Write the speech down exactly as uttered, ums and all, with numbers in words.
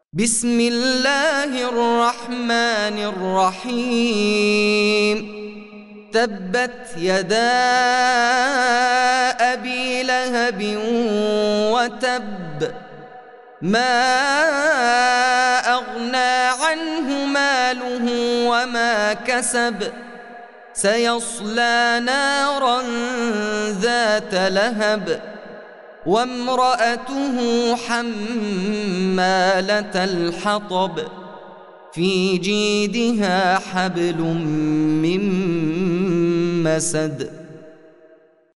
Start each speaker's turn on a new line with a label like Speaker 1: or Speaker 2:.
Speaker 1: بسم الله الرحمن الرحيم تبت يدا أبي لهب وتب ما أغنى عنه ماله وما كسب سيصلى نارا ذات لهب وامرأته حمالة الحطب في جيدها حبل من مسد